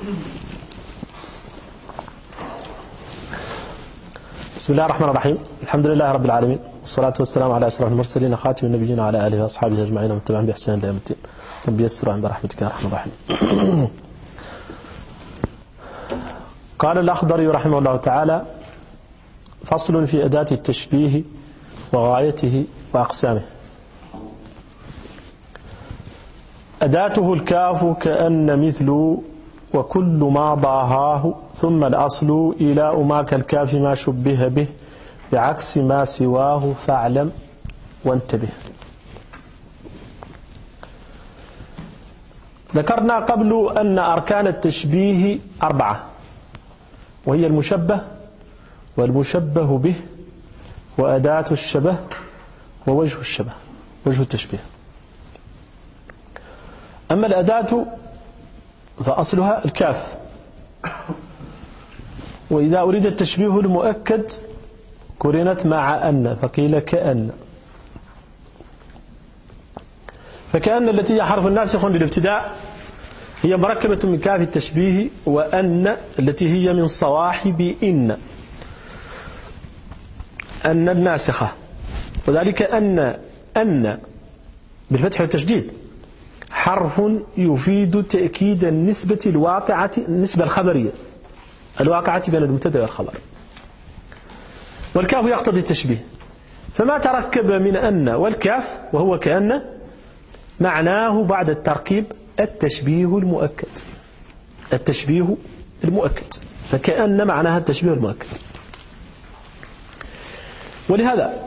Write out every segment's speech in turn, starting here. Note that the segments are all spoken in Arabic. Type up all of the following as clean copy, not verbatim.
بسم الله الرحمن الرحيم. الحمد لله رب العالمين، والصلاة والسلام على أشرف المرسلين خاتم النبيين وعلى آله وأصحابه أجمعين ومن تبعهم بإحسان إلى يوم الدين. رب يسر عن برحمتك يا أرحم الراحمين. قال الأخضري رحمه الله تعالى: فصل في أداة التشبيه وغايته وأقسامه. أداته الكاف كأن مثل وكل ما ضاهاه، ثم الأصل إلى ما كالكاف ما شبه به بعكس ما سواه فاعلم وانتبه. ذكرنا قبل أن أركان التشبيه 4، وهي المشبه والمشبه به وأداة الشبه ووجه الشبه، وجه التشبيه. أما الأداة فأصلها الكاف، وإذا أريد التشبيه المؤكد قرنت مع أن فقيل كأن. فكأن التي هي حرف ناسخ للابتداء هي مركبة من كاف التشبيه، وأن التي هي من صواحب أن الناسخة، وذلك أن بالفتح والتشديد حرف يفيد تأكيد النسبة الواقعة، النسبة الخبرية الواقعة بين المبتدأ والخبر، والكاف يقتضي التشبيه. فما تركب من أن والكاف وهو كأن معناه بعد التركيب التشبيه المؤكد. التشبيه المؤكد، فكأن معناها التشبيه المؤكد. ولهذا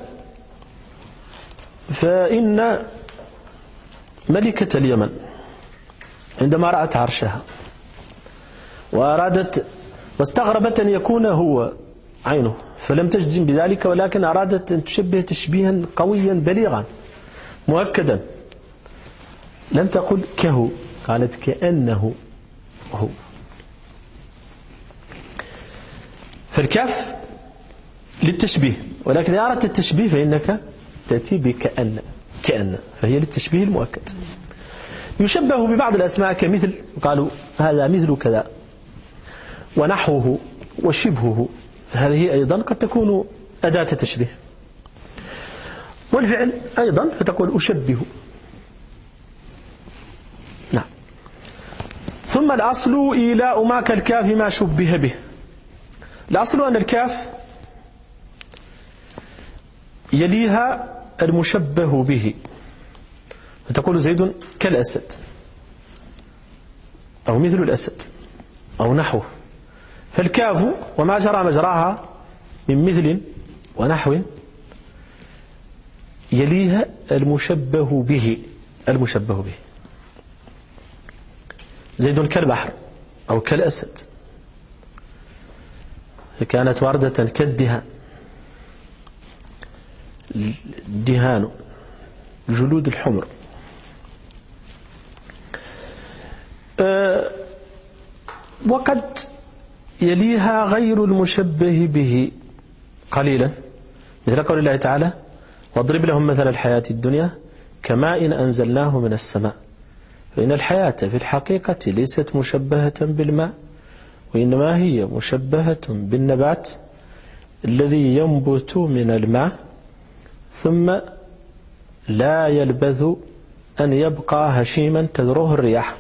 فإن ملكة اليمن عندما رأت عرشها وأرادت واستغربت أن يكون هو عينه، فلم تجزم بذلك، ولكن أرادت أن تشبه تشبيها قويا بليغا مؤكدا. لم تقل كهو، قالت كأنه هو. فالكاف للتشبيه، ولكن إذا أردت التشبيه فإنك تأتي بكأن، كأن فهي للتشبيه المؤكد. يشبه ببعض الأسماء كمثل، قالوا هذا مثل كذا، ونحوه وشبهه، فهذه أيضا قد تكون أداة تشبيه. والفعل أيضا فتقول أشبه. نعم. ثم الأصل إيلاء ما كالكاف ما شبه به. الأصل أن الكاف يليها المشبه به، فتقول زيد كالأسد، أو مثل الأسد، أو نحوه. فالكاف وما جرى مجراها من مثل ونحو يليها المشبه به. المشبه به زيد كالبحر أو كالأسد، كانت وردة كالدهان، الدهان جلود الحمر. وقد يليها غير المشبه به قليلا، مثل قول الله تعالى: واضرب لهم مثل الحياة الدنيا كماء أنزلناه من السماء. فإن الحياة في الحقيقة ليست مشبهة بالماء، وإنما هي مشبهة بالنبات الذي ينبت من الماء ثم لا يلبث أن يبقى هشيما تذروه الرياح.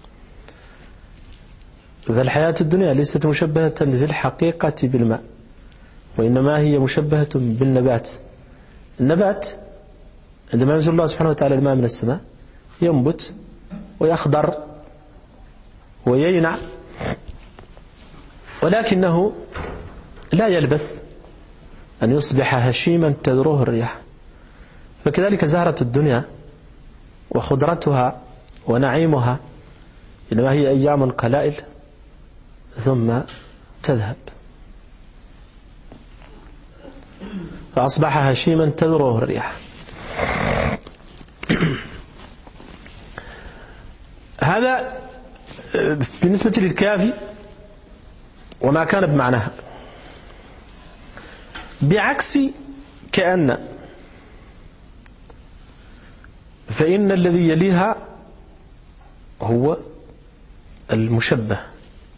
فالحياة الدنيا ليست مشبهة في الحقيقة بالماء، وإنما هي مشبهة بالنبات. النبات عندما ينزل الله سبحانه وتعالى الماء من السماء ينبت ويخضر ويينع، ولكنه لا يلبث أن يصبح هشيما تذروه الرياح. فكذلك زهرة الدنيا وخضرتها ونعيمها إنما هي أيام قلائل ثم تذهب، فأصبح هشيما تذروه الرياح. هذا بالنسبة للكافي وما كان بمعناها. بعكس كأن، فإن الذي يليها هو المشبه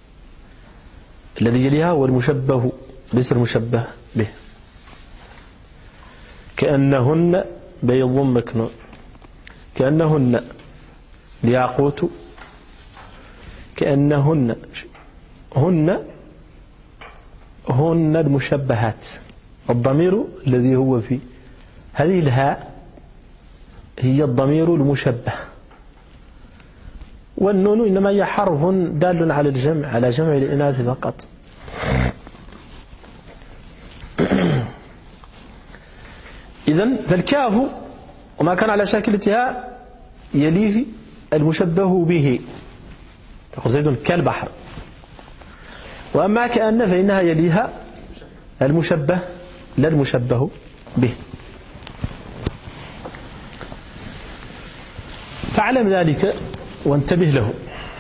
الذي يليها هو المشبه ليس المشبه به. كأنهن بيض مكنون، كأنهن الياقوت، كأنهن هن المشبهات. الضمير الذي هو في هذه الهاء هي الضمير المشبه، والنون إنما هي حرف دال على الجمع، على جمع الإناث فقط. إذن فالكاف وما كان على شاكلتها يليه المشبه به، يقول زيد كالبحر. وأما كأن فإنها يليها المشبه لا المشبه به. فاعلم ذلك وانتبه له.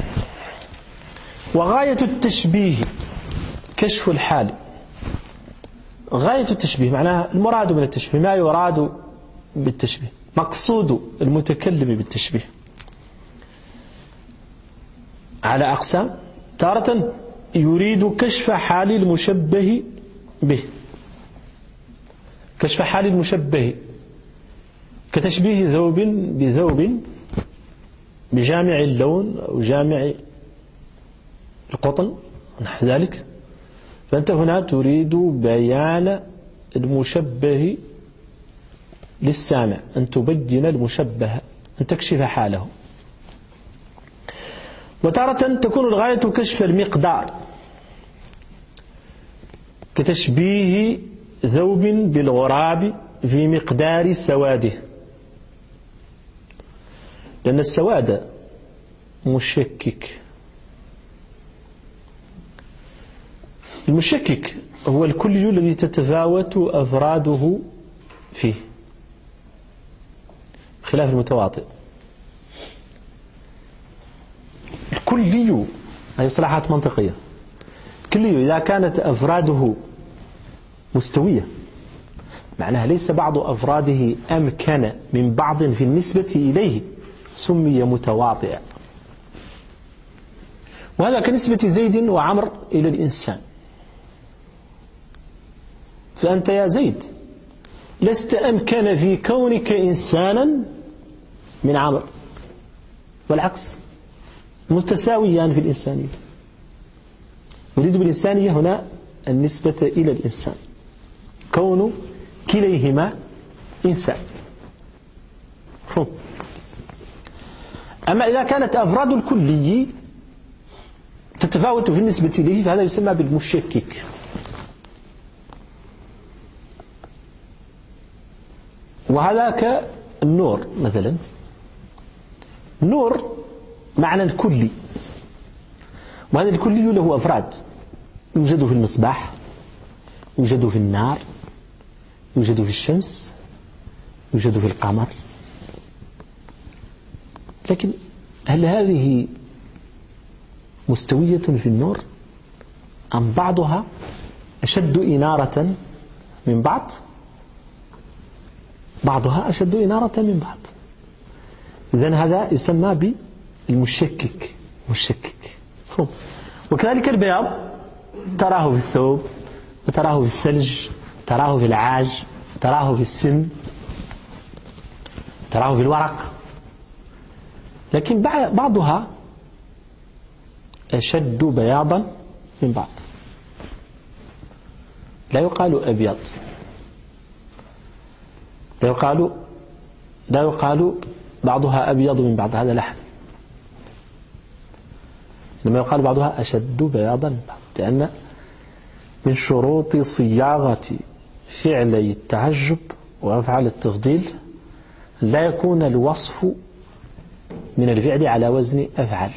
وغاية التشبيه كشف الحال. غاية التشبيه معناها المراد من التشبيه، ما يراد بالتشبيه، مقصود المتكلم بالتشبيه على أقسام. تارة يريد كشف حال المشبه به، كشف حال المشبه كتشبيه ثوب بثوب بجامع اللون أو جامع القطن نحو ذلك. فأنت هنا تريد بيان المشبه للسامع، أن تبين المشبه، أن تكشف حاله. وتارة تكون الغاية كشف المقدار كتشبيه ثوب بالغراب في مقدار سواده، لأن السواد مشكك. المشكك هو الكلي الذي تتفاوت أفراده فيه خلاف المتواطئ. الكلي هذه اصطلاحات منطقية. الكلي إذا كانت أفراده مستوية، معناها ليس بعض أفراده أمكن من بعض في النسبة إليه، سمي متواطئا. وهذا كنسبة زيد وعمر إلى الإنسان. فأنت يا زيد لست أمكن في كونك إنسانا من عمر، والعكس، متساويان في الإنسانية. نريد بالإنسانية هنا النسبة إلى الإنسان، كون كليهما إنسان. أما إذا كانت أفراد الكلي تتفاوت في النسبة إليه فهذا يسمى بالمشكك. وهذا كالنور مثلا. النور معنى الكلي، وهذا الكلي له أفراد، يوجد في المصباح، يوجد في النار، يوجد في الشمس، يوجد في القمر. لكن هل هذه مستوية في النور أم بعضها أشد إنارة من بعض؟ بعضها أشد إنارة من بعض. إذن هذا يسمى بالمشكك، مشكك. وكذلك البياض تراه في الثوب، وتراه في الثلج، تراه في العاج، تراه في السن، تراه في الورق. لكن بعضها أشد بياضا من بعض. لا يقال أبيض، لا يقال بعضها أبيض من بعض، هذا لحن. لما يقال بعضها أشد بياضا من بعض، لأن من شروط صياغة فعلي التعجب وأفعال التفضيل لا يكون الوصف من الفعل على وزن أفعل.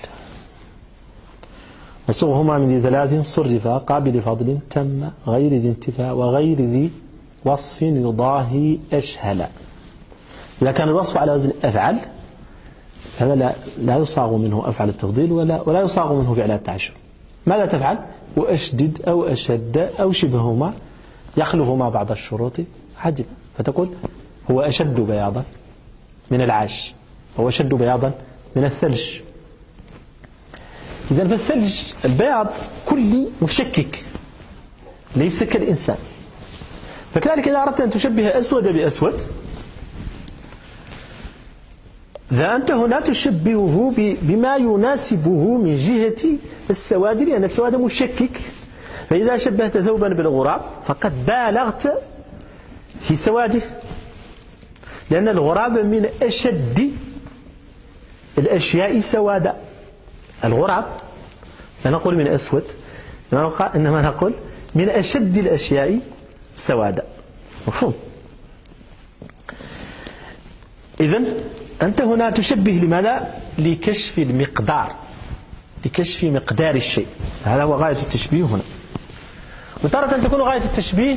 وصوغهما من ذي ثلاث صرفا: قابل فضل تم، غير ذي انتفاء، وغير ذي وصف يضاهي أشهل. إذا كان الوصف على وزن أفعل هذا لا يصاغ منه أفعل التفضيل ولا يصاغ منه فعل التعجب. ماذا تفعل؟ وأشدد أو أشد أو شبههما يخلفهما بعض الشروط عدلا، فتقول هو أشد بياضا من العاج، هو أشد بياضا من الثلج. إذن فالثلج البياض كلي مشكك ليس كالإنسان. فكذلك إذا أردت أن تشبه أسود بأسود، إذا أنت هنا تشبهه بما يناسبه من جهة السواد، لأن السواد مشكك. فإذا شبهت ثوبا بالغراب فقد بالغت في سواده، لأن الغراب من أشد الأشياء سوادا. الغراب لا نقول من أسود، إنما نقول من أشد الأشياء سوادا. مفهوم؟ إذن أنت هنا تشبه لماذا؟ لكشف المقدار، لكشف مقدار الشيء. هذا هو غاية التشبيه هنا. وتارة تكون غاية التشبيه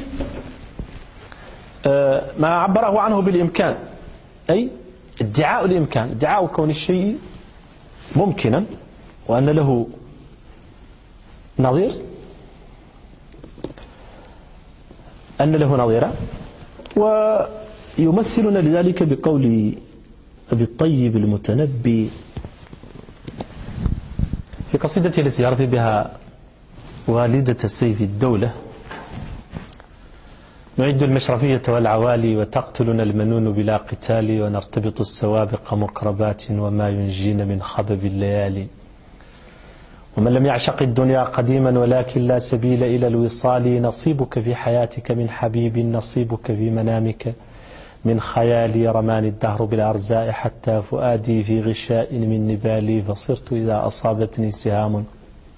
ما عبره عنه بالإمكان، أي ادعاء الإمكان، ادعاء كون الشيء ممكنا وأن له نظير، أن له نظيرا. ويمثلنا لذلك بقول أبي الطيب المتنبي في قصيدته التي يرثي بها والدة سيف الدولة: نعد المشرفية والعوالي وتقتلنا المنون بلا قتال، ونرتبط السوابق مقربات وما ينجين من خبب الليالي. ومن لم يعشق الدنيا قديما ولكن لا سبيل إلى الوصال، نصيبك في حياتك من حبيب، نصيبك في منامك من خيالي. رماني الدهر بالأرزاء حتى فؤادي في غشاء من نبالي، فصرت إذا أصابتني سهام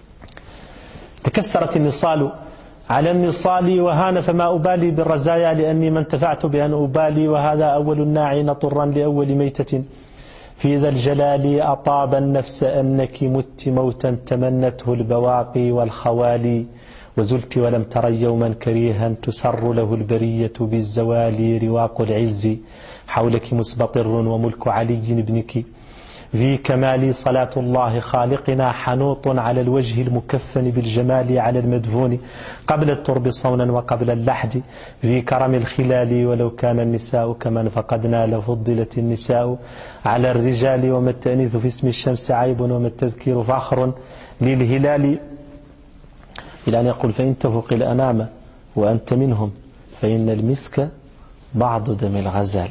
تكسرت النصال على النصال، وهان فما أبالي بالرزايا لأني ما انتفعت بأن أبالي. وهذا أول الناعين طرا لأول ميتة في ذا الجلال، أطاب النفس أنك مت موتا تمنته البواقي والخوالي، وزلت ولم تر يوما كريها تسر له البرية بالزوال. رواق العز حولك مسبطر وملك علي ابنك في كمال، صلاة الله خالقنا حنوط على الوجه المكفن بالجمال، على المدفون قبل الترب صونا وقبل اللحد في كرم الخلال. ولو كان النساء كمن فقدنا لفضلت النساء على الرجال، وما التأنيث في اسم الشمس عيب وما التذكير فخر للهلال. إلى أن يقول: فإن تفق الأنام وأنت منهم فإن المسك بعض دم الغزال.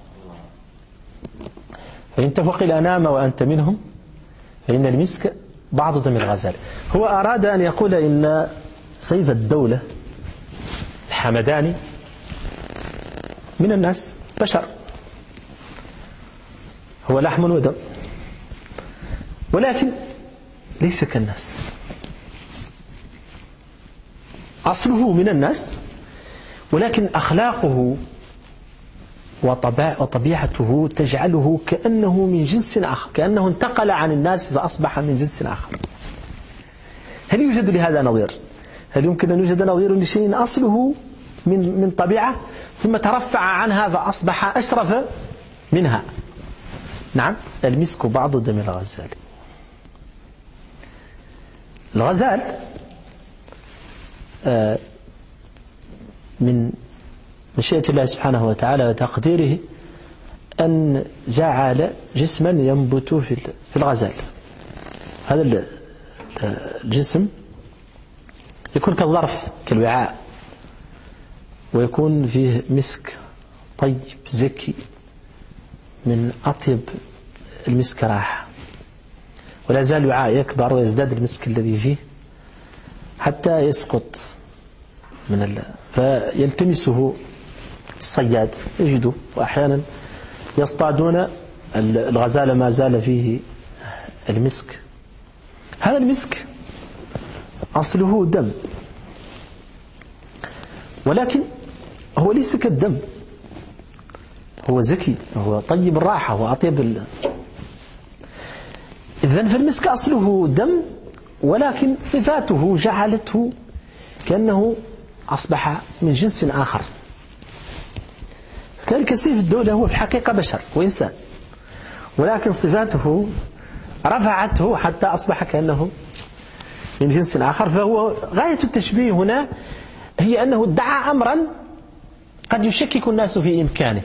فإن تفق الأنام وأنت منهم فإن المسك بعض دم الغزال. هو أراد أن يقول إن سيف الدولة الحمداني من الناس بشر، هو لحم ودم، ولكن ليس كالناس. أصله من الناس، ولكن أخلاقه وطبيعته تجعله كأنه من جنس آخر، كأنه انتقل عن الناس فأصبح من جنس آخر. هل يوجد لهذا نظير؟ هل يمكن أن يوجد نظير لشيء أصله من طبيعة ثم ترفع عنها فأصبح أشرف منها؟ نعم، المسك بعض دم الغزال. الغزال من مشيئة الله سبحانه وتعالى وتقديره أن جعل جسما ينبت في الغزال. هذا الجسم يكون كالظرف كالوعاء، ويكون فيه مسك طيب زكي من أطيب المسك راحة، ولا زال الوعاء يكبر ويزداد المسك الذي فيه حتى يسقط فيلتمسه الصياد يجده، وأحيانا يصطادون الغزال ما زال فيه المسك. هذا المسك أصله دم، ولكن هو ليس كالدم، هو زكي، هو طيب الراحة، هو أطيب إذن فالمسك أصله دم، ولكن صفاته جعلته كأنه أصبح من جنس آخر. كذلك سيف الدولة هو في حقيقة بشر وإنسان، ولكن صفاته رفعته حتى أصبح كأنه من جنس آخر. فهو غاية التشبيه هنا هي أنه ادعى أمرا قد يشكك الناس في إمكانه،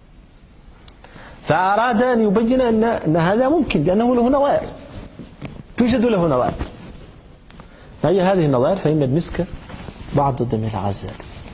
فأراد أن يبين أن هذا ممكن لأنه له نظائر. توجد له نظائر. هي هذه النظائر فإن المسك بعض دم الغزال.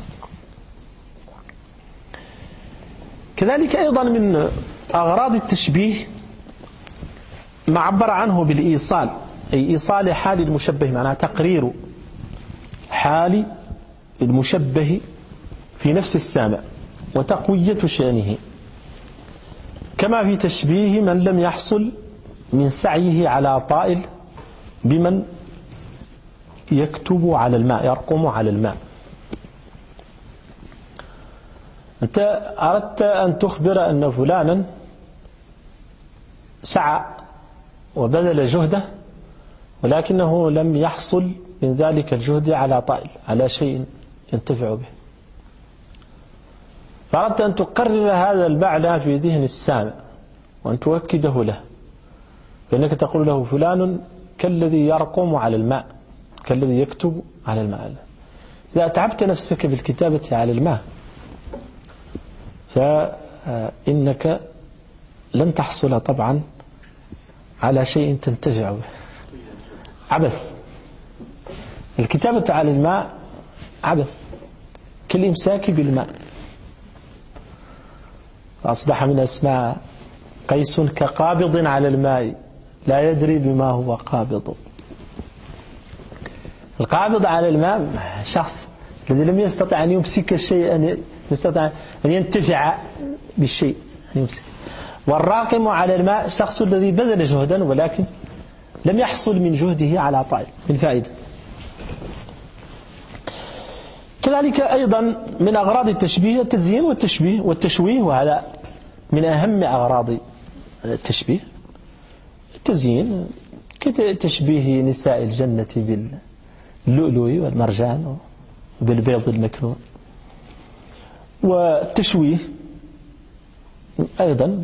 كذلك أيضا من أغراض التشبيه ما عبر عنه بالإيصال، أي إيصال حال المشبه، معناه تقرير حال المشبه في نفس السامع وتقوية شأنه، كما في تشبيه من لم يحصل من سعيه على طائل بمن يكتب على الماء، يرقم على الماء. أنت أردت أن تخبر أن فلانا سعى وبذل جهده ولكنه لم يحصل من ذلك الجهد على طائل، على شيء ينتفع به، فأردت أن تقرر هذا المعنى في ذهن السامع وأن تؤكده له، فإنك تقول له فلان كالذي يرقم على الماء، كالذي يكتب على الماء. إذا أتعبت نفسك بالكتابة على الماء فإنك لن تحصل طبعا على شيء تنتفع به، عبث. الكتابة على الماء عبث كالإمساك بالماء. أصبح من أسماء قيس كقابض على الماء لا يدري بما هو قابض. القابض على الماء شخص الذي لم يستطع أن يمسك الشيء، أن يستطيع أن ينتفع بالشيء، أن يمسك. والراقم على الماء شخص الذي بذل جهدا ولكن لم يحصل من جهده على طائل من فائدة. كذلك أيضا من أغراض التشبيه التزيين والتشويه، وهذا من أهم أغراض التشبيه. التزيين كتشبيه نساء الجنة باللؤلؤ والمرجان وبالبيض المكنون. والتشويه أيضا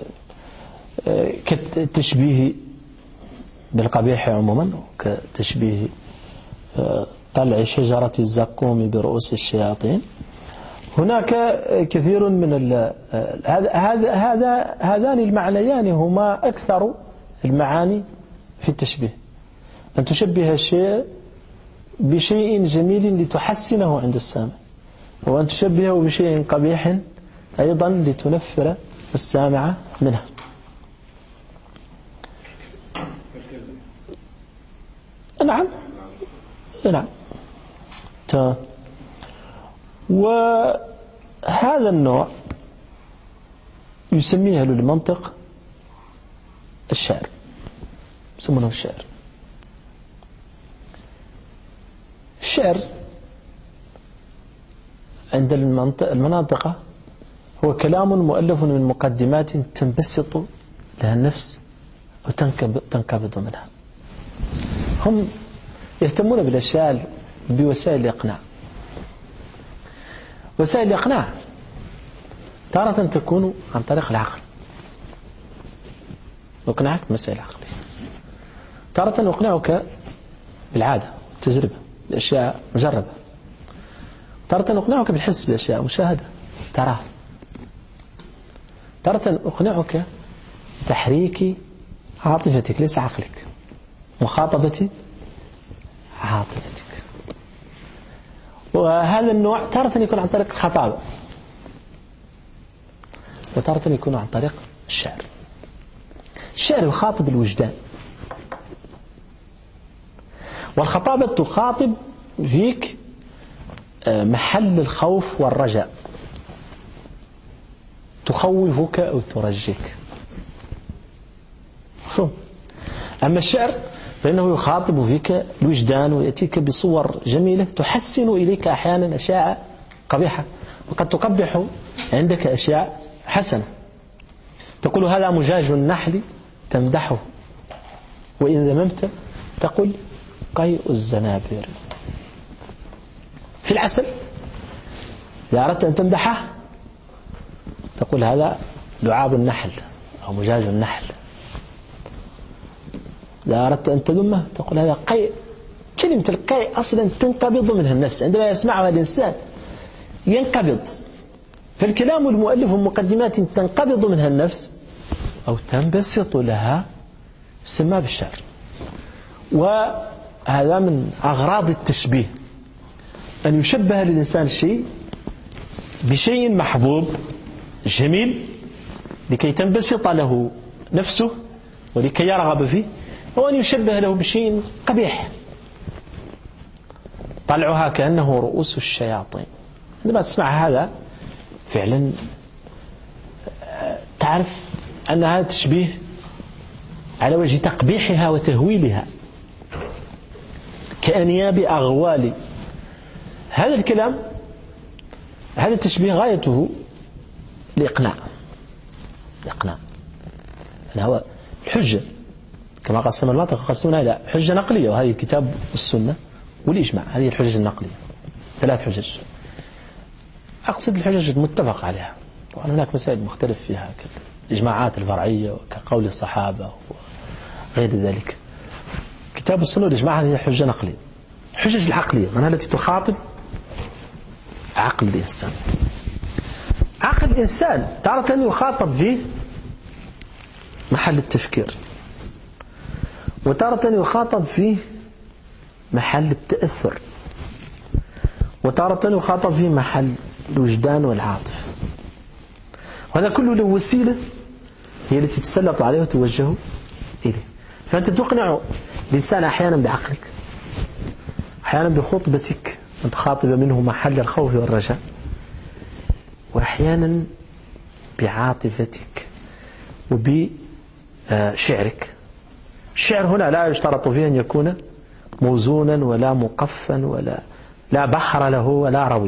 كالتشبيه بالقبيح عموما، كتشبيه طلع شجرة الزقوم برؤوس الشياطين. هناك كثير من هذان المعنيان هما أكثر المعاني في التشبيه، أن تشبه الشيء بشيء جميل لتحسنه عند السامع، وأن تشبهه بشيء قبيح أيضا لتنفر السامع منه. نعم نعم. وهذا النوع يسميه أهل المنطق الشعر، يسمونه الشعر. الشعر عند المناطق هو كلام مؤلف من مقدمات تنبسط لها النفس وتنقبض منها. هم يهتمون بالأشياء بوسائل الإقناع. وسائل الإقناع تارة تكون عن طريق العقل، يقنعك بمسائل عقلية. تارة يقنعك بالعادة والتجربة، بأشياء مجربة. تارة يقنعك بالحس، بأشياء مشاهدة تراها. تارة يقنعك بتحريك عاطفتك ليس عقلك، مخاطبة عاطفتك. وهذا النوع تارة يكون عن طريق الخطابة، وتارة يكون عن طريق الشعر. الشعر يخاطب الوجدان، والخطابة تخاطب فيك محل الخوف والرجاء، تخوفك أو ترجيك. أما الشعر فإنه يخاطب فيك الوجدان ويأتيك بصور جميلة تحسن إليك أحيانا أشياء قبيحة، وقد تقبح عندك أشياء حسنة. تقول هذا مجاج النحل تمدحه، وإن ذممت تقول قيء الزنابير. في العسل إذا أردت أن تمدحه تقول هذا لعاب النحل أو مجاج النحل. إذا أردت أن تذمه تقول هذا قيء. كلمة القيء أصلا تنقبض منها النفس، عندما يسمعها الإنسان ينقبض. فالكلام المؤلف مقدمات تنقبض منها النفس أو تنبسط لها، يسمى بالشعر. وهذا من أغراض التشبيه، أن يشبه للإنسان الشيء بشيء محبوب جميل لكي تنبسط له نفسه ولكي يرغب فيه، وأن يشبه له بشيء قبيح طلعها كأنه رؤوس الشياطين. عندما تسمع هذا فعلا تعرف أن هذا تشبيه على وجه تقبيحها وتهويلها كأنياب أغوال. هذا الكلام، هذا التشبيه غايته الإقناع، هو الحجة كما قسم المنطق قسمنا إلى حجة نقلية، وهذه الكتاب والسنة والإجماع، هذه الحجج النقلية 3 حجج. أقصد الحجج المتفق عليها، وأن هناك مسائل مختلف فيها كالإجماعات الفرعية وكقول الصحابة وغير ذلك. كتاب السنة والإجماع هذه حجة نقلية. الحجج العقلية معناها التي تخاطب عقل الإنسان. عقل الإنسان تارة يخاطب فيه محل التفكير، وتارة يخاطب فيه محل التأثر، وتارة يخاطب فيه محل الوجدان والعاطفة. وهذا كله له وسيلة هي التي تسلط عليه وتوجه إليه. فأنت تقنع الإنسان أحيانا بعقلك، أحيانا بخطبتك أن تخاطب منه محل الخوف والرجاء، وأحيانا بعاطفتك وبشعرك. الشعر هنا لا يشترط فيه أن يكون موزونا ولا مقفا ولا لا بحر له ولا روي.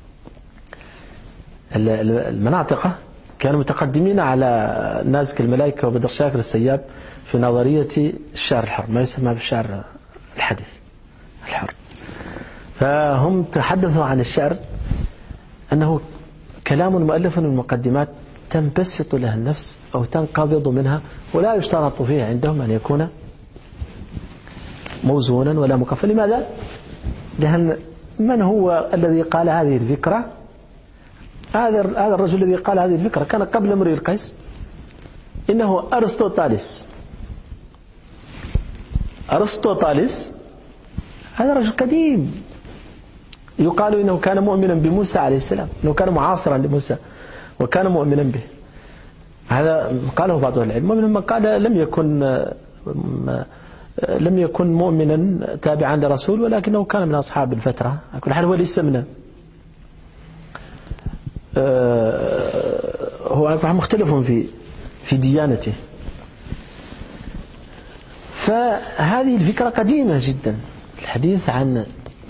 المناطق كانوا متقدمين على الناس كالملائكة وبدر شاكر السياب في نظرية الشعر الحر، ما يسمى بالشعر الحديث الحر. فهم تحدثوا عن الشعر أنه كلام مؤلف من المقدمات تنبسط لها النفس أو تنقبض منها، ولا يشترط فيه عندهم أن يكون موزونا ولا مكفى. لماذا؟ لأن من هو الذي قال هذه الفكرة؟ هذا الرجل الذي قال هذه الفكرة كان قبل امرئ القيس، إنه أرسطوطاليس. هذا رجل قديم يقال إنه كان مؤمنا بموسى عليه السلام، إنه كان معاصرا لموسى وكان مؤمنا به. هذا قاله بعض العلم، ومنهم من قال لم يكن مؤمنا تابعا لرسول، ولكنه كان من أصحاب الفترة. على كل حال هو ليس من هو مختلف في ديانته. فهذه الفكرة قديمة جدا، الحديث عن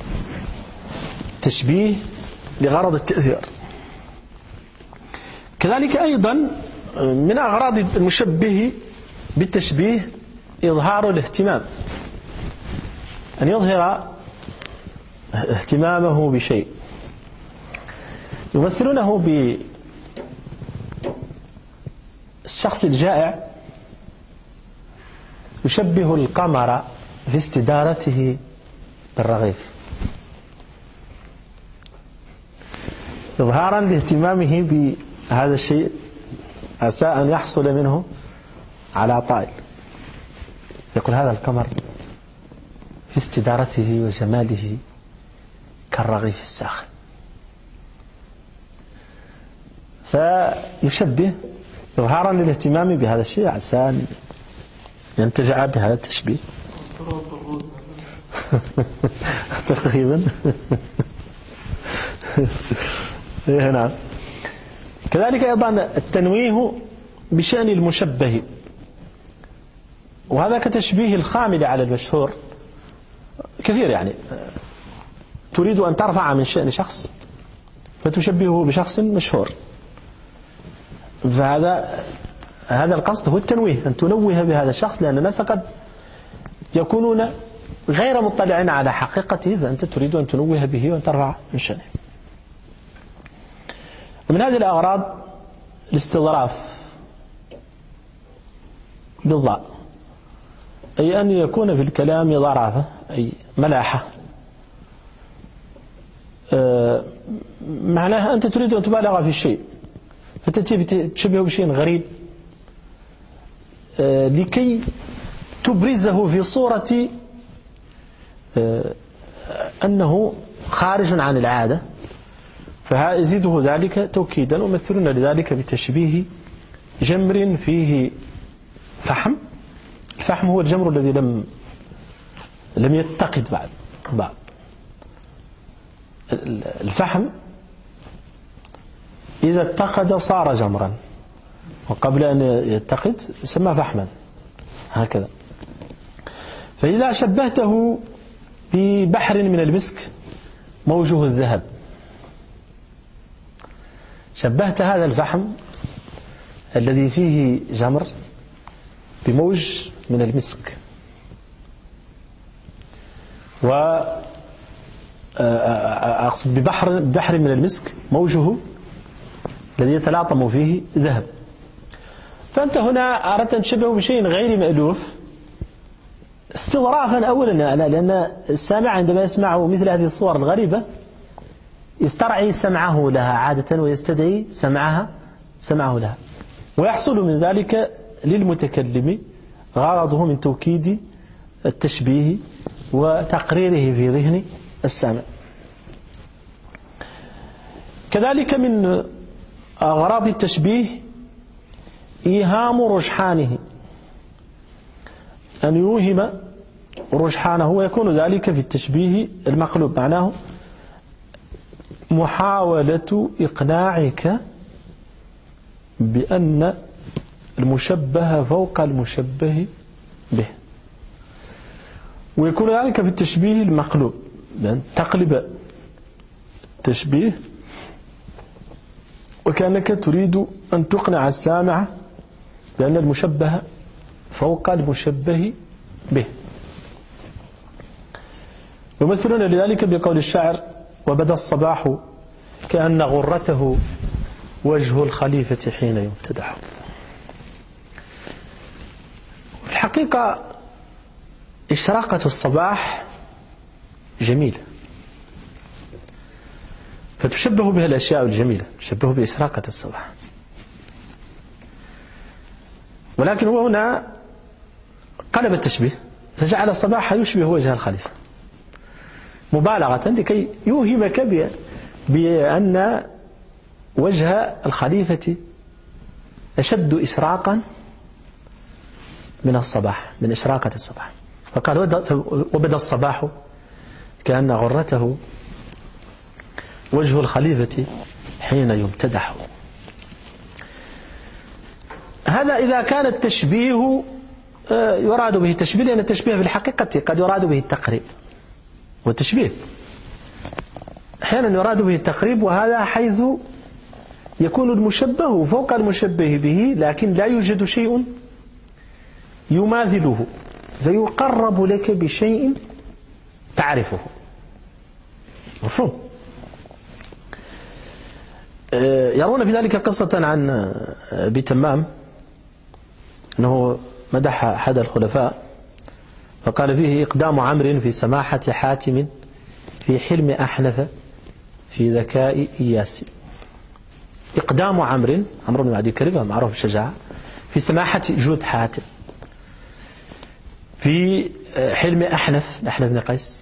تشبيه لغرض التأثير. كذلك أيضا من أغراض المشبه بالتشبيه إظهار الاهتمام، أن يظهر اهتمامه بشيء. يمثلونه بالشخص الجائع يشبه القمر في استدارته بالرغيف، إظهارا لاهتمامه بهذا الشيء عسى أن يحصل منه على طائل. يقول هذا القمر في استدارته وجماله كالرغيف الساخن. فيشبه إظهارا للاهتمام بهذا الشيء عسى أن ينتفع بهذا التشبيه. تقريبا. نعم. كذلك أيضا التنويه بشأن المشبه، وهذا كتشبيه الخامل على المشهور كثير. يعني تريد أن ترفع من شأن شخص فتشبهه بشخص مشهور، فهذا القصد هو التنويه، أن تنوه بهذا الشخص، لأن الناس قد يكونون غير مطلعين على حقيقته، فأنت تريد أن تنوه به وأن ترفع من شأنه. ومن هذه الأغراض الاستظراف بالضاء، أي أن يكون في الكلام ظرافة، أي ملاحة. معناها أنت تريد أن تبالغ في الشيء، فتأتي تشبهه بشيء غريب لكي تبرزه في صورة أنه خارج عن العادة، فيزيده ذلك توكيدا. ومثلنا لذلك بتشبيه جمر فيه فحم. الفحم هو الجمر الذي لم يتقد بعد. الفحم إذا اتقد صار جمرا، وقبل أن يتقد يسمى فحما، هكذا. فإذا شبهته ببحر من المسك موجه الذهب، شبهت هذا الفحم الذي فيه جمر بموج من المسك، وأقصد ببحر من المسك موجه الذي يتلاطم فيه ذهب. فأنت هنا أردت أن تشبهه بشيء غير مألوف استظرافا أولا، لأن السامع عندما يسمع مثل هذه الصور الغريبة يسترعي سمعه لها عادة، ويستدعي سمعه لها، ويحصل من ذلك للمتكلم غرضه من توكيد التشبيه وتقريره في ذهن السامع. كذلك من أغراض التشبيه إيهام رجحانه، أن يوهم رجحانه، ويكون ذلك في التشبيه المقلوب، معناه محاولة إقناعك بأن المشبه فوق المشبه به. ويكون ذلك في التشبيه المقلوب، لأن تقلب التشبيه وكأنك تريد أن تقنع السامع بأن المشبه فوق المشبه به. ومثلنا لذلك بقول الشاعر: وبدا الصباح كأن غرته وجه الخليفة حين يمتدح. في الحقيقة إشراقة الصباح جميلة، فتشبه بها الأشياء الجميلة، تشبه بإشراقة الصباح. ولكن هو هنا قلب التشبيه فجعل الصباح يشبه وجه الخليفة مبالغة، لكي يوهمك بأن وجه الخليفة أشد إشراقا من الصباح، من إشراقة الصباح. فقال: وبدا الصباح كأن غرته وجه الخليفة حين يمتدح. هذا إذا كان التشبيه يراد به التشبيه، لأن التشبيه في الحقيقة قد يراد به التقريب، والتشبيه أحيانا يراد به التقريب، وهذا حيث يكون المشبه فوق المشبه به، لكن لا يوجد شيء يماثله، فيقرب لك بشيء تعرفه. مفهوم؟ يرون في ذلك قصة عن أبي تمام أنه مدح أحد الخلفاء فقال فيه: إقدام عمرو في سماحة حاتم، في حلم أحنف، في ذكاء إياس. إقدام عمرو بن عدي كريم معروف بالشجاعة، في سماحة جود حاتم، في حلم أحنف بن قيس،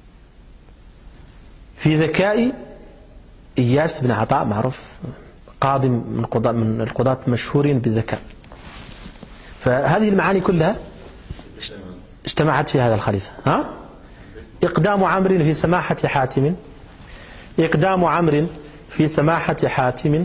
في ذكاء إياس بن عطاء معروف قاضي من القضاة مشهورين بالذكاء. فهذه المعاني كلها اجتمعت في هذا الخليفة. إقدام عمرو في سماحة حاتم، إقدام عمرو في سماحة حاتم،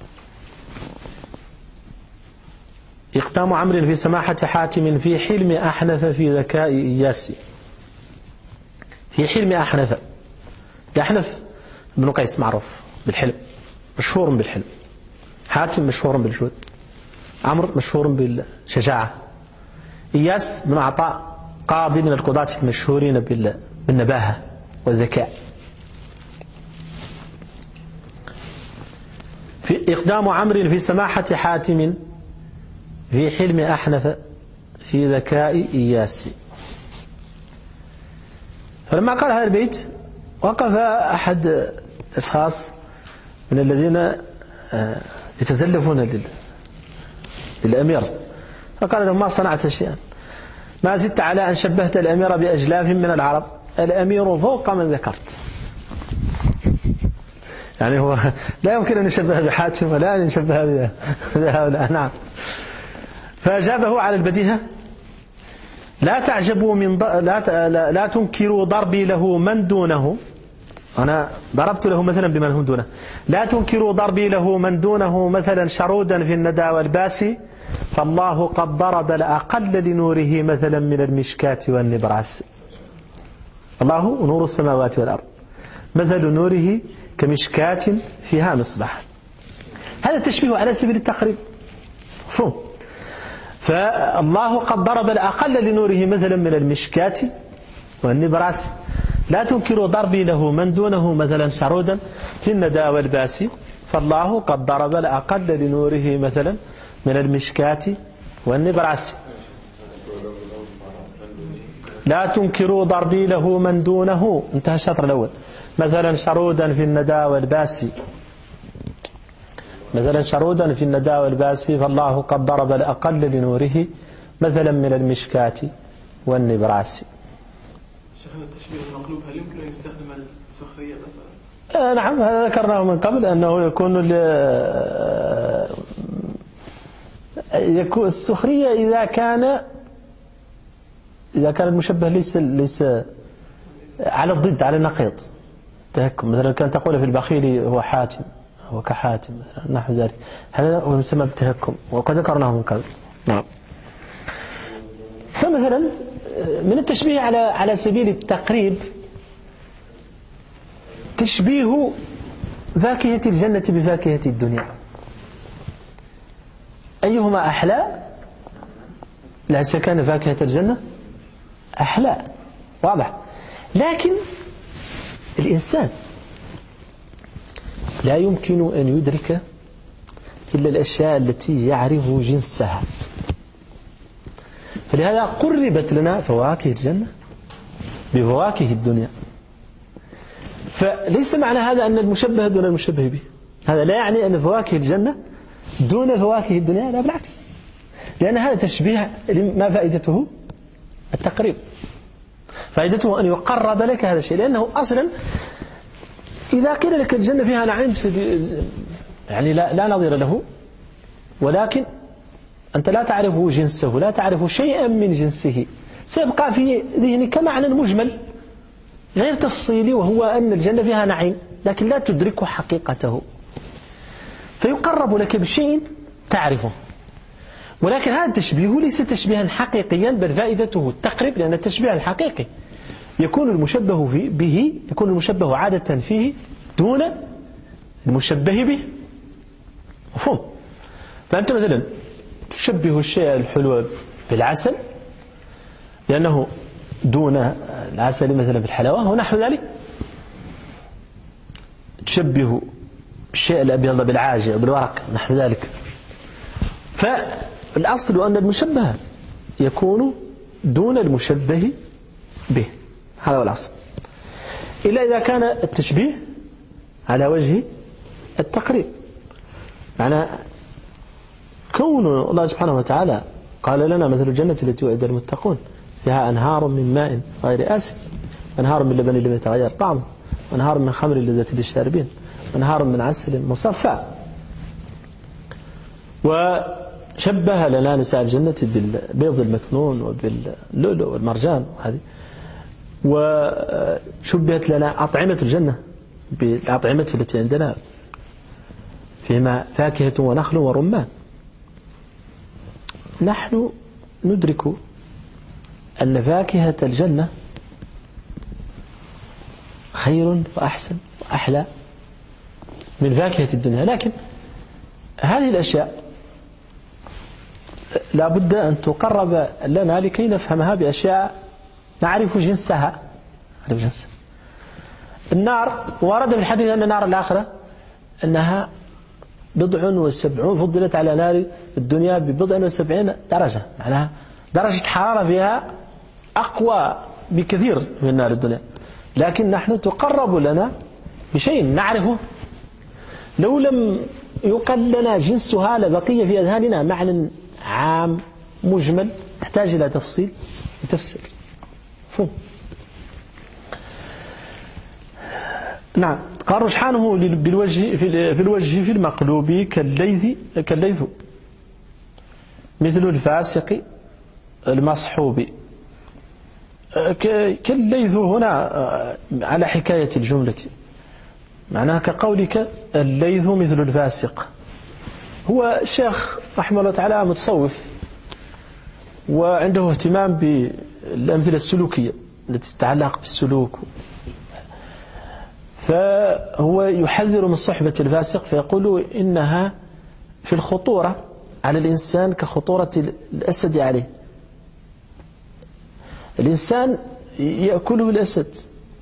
إقدام عمرو في سماحة حاتم، في حلم أحنف، في ذكاء إياس. في حلم أحنف، الأحنف بن قيس معروف بالحلم، مشهور بالحلم. حاتم مشهور بالجود، عمرو مشهور بالشجاعة، إياس بن عطاء قاضي من القضاة المشهورين بالنباهة والذكاء. في إقدام عمرو في سماحة حاتم، في حلم أحنف، في ذكاء إياس. فلما قال هذا البيت وقف أحد الأشخاص من الذين يتزلفون للأمير، فقال له: ما صنعت شيئا، ما زدت على أن شبهت الأمير بأجلاف من العرب، الأمير فوق من ذكرت. يعني هو لا يمكن أن يشبه بحاتم ولا أن يشبه بهؤلاء. نعم. فأجابه على البديهة: لا تعجبوا من لا تنكروا ضربي له من دونه. أنا ضربت له مثلا بمن هم دونه. لا تنكروا ضربي له من دونه مثلا شرودا في الندى والباسي، فالله قد ضرب الأقل لنوره مثلا من المشكاة والنبراس. الله نور السماوات والأرض، مثل نوره كمشكاة فيها مصباح. هذا التشبيه على سبيل التقريب، مفهوم. فالله قد ضرب الأقل لنوره مثلا من المشكاة والنبراس. لا تنكروا ضربي له من دونه مثلا شرودا في الندى والباس، فالله قد ضرب الأقل لنوره مثلا من المشكاة والنبراس. لا تنكروا ضربي له من دونه، انتهى الشطر الأول. مثلا شرودا في الندى والباس، مثلا شرودا في الندى والباس، فالله قد ضرب الأقل لنوره مثلا من المشكاة والنبراس. شيخنا التشبيه المقلوب هل يمكن أن يستخدم السخرية مثلا؟ نعم، هذا ذكرناه من قبل أنه يكون السخرية إذا كان المشبه ليس على الضد، على النقيض. تهكم مثلا كان تقول في البخيل هو حاتم، هو كحاتم، نحو ذلك. هذا هو يسمى بالتهكم، وقد ذكرناه من قبل. نعم. فمثلا من التشبيه على سبيل التقريب تشبيه فاكهة الجنة بفاكهة الدنيا. أيهما أحلى؟ لا شك أن فاكهة الجنة أحلى، واضح. لكن الإنسان لا يمكن أن يدرك إلا الأشياء التي يعرف جنسها، فلهذا قربت لنا فواكه الجنة بفواكه الدنيا. فليس معنى هذا أن المشبه دون المشبه به. هذا لا يعني أن فواكه الجنة دون فواكه الدنيا، لا بالعكس، لأن هذا تشبيه ما فائدته؟ التقريب. فائدته أن يقرب لك هذا الشيء، لأنه أصلا إذا قيل لك الجنة فيها نعيم يعني لا نظير له، ولكن أنت لا تعرف جنسه، لا تعرف شيئا من جنسه، سيبقى في ذهنك معنى مجمل غير تفصيلي، وهو أن الجنة فيها نعيم، لكن لا تدرك حقيقته. فيقرب لك بشيء تعرفه. ولكن هذا التشبيه ليس تشبيها حقيقيا، بل فائدته التقريب، لأن التشبيه الحقيقي يكون المشبه به يكون المشبه عادة فيه دون المشبه به، مفهوم. فأنت مثلا تشبه الشيء الحلو بالعسل لأنه دون العسل مثلا بالحلاوة ونحو ذلك. تشبه الشيء الأبيض بالعاجة بالورق نحو ذلك. فالأصل أن المشبه يكون دون المشبه به، هذا هو الأصل، إلا إذا كان التشبيه على وجه التقريب. معنى كون الله سبحانه وتعالى قال لنا مثل الجنة التي وعد المتقون فيها أنهار من ماء غير آسن، أنهار من لبن لم يتغير طعمه، أنهار من خمر لذة للشاربين، أنهار من عسل مصفى. وشبه لنا نساء الجنة بالبيض المكنون وباللؤلؤ والمرجان وهذه. وشبهت لنا أطعمة الجنة بالأطعمة التي عندنا فيما فاكهة ونخل ورمان. نحن ندرك أن فاكهة الجنة خير وأحسن وأحلى من فاكهة الدنيا، لكن هذه الأشياء لا بد أن تقرب لنا لكي نفهمها بأشياء نعرف جنسها. النار ورد في الحديث أن نار الآخرة أنها 70 فضلت على نار الدنيا ب70 درجة، معناها درجة حرارة فيها أقوى بكثير من نار الدنيا، لكن نحن تقرب لنا بشيء نعرفه. لو لم يقل لنا جنسها لبقي في أذهاننا معنى عام مجمل يحتاج إلى تفصيل وتفسير. نعم. قال رجحانه بالوجه في الوجه في المقلوب كالليث مثل الفاسق المصحوب. كالليث هنا على حكاية الجملة، معناها كقولك الليث مثل الفاسق. هو الشيخ رحمه الله تعالى متصوف وعنده اهتمام بالأمثلة السلوكية التي تتعلق بالسلوك، فهو يحذر من صحبة الفاسق، فيقول إنها في الخطورة على الإنسان كخطورة الأسد عليه. الإنسان يأكله الأسد،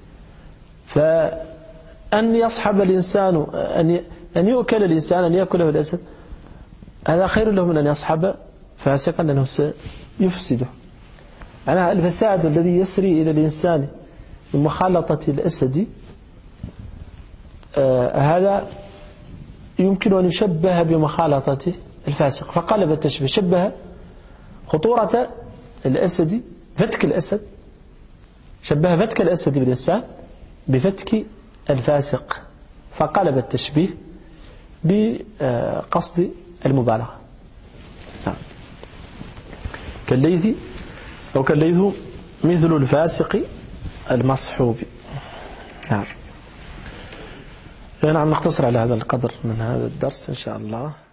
فأن يصحب الإنسان أن يؤكل الإنسان أن يأكله الأسد هذا خير له من أن يصحب فاسقا لأنه سيفسده. أنا الفساد الذي يسري إلى الإنسان من مخالطة الأسد هذا يمكن أن يشبه بمخالطة الفاسق، فقلب التشبيه، شبه خطورة الأسد فتك الأسد، شبه فتك الأسد بالإنسان بفتك الفاسق، فقلب التشبيه بقصد المبالغة. كالليث أو كالليث مثل الفاسق المصحوب. نعم. نختصر على هذا القدر من هذا الدرس إن شاء الله.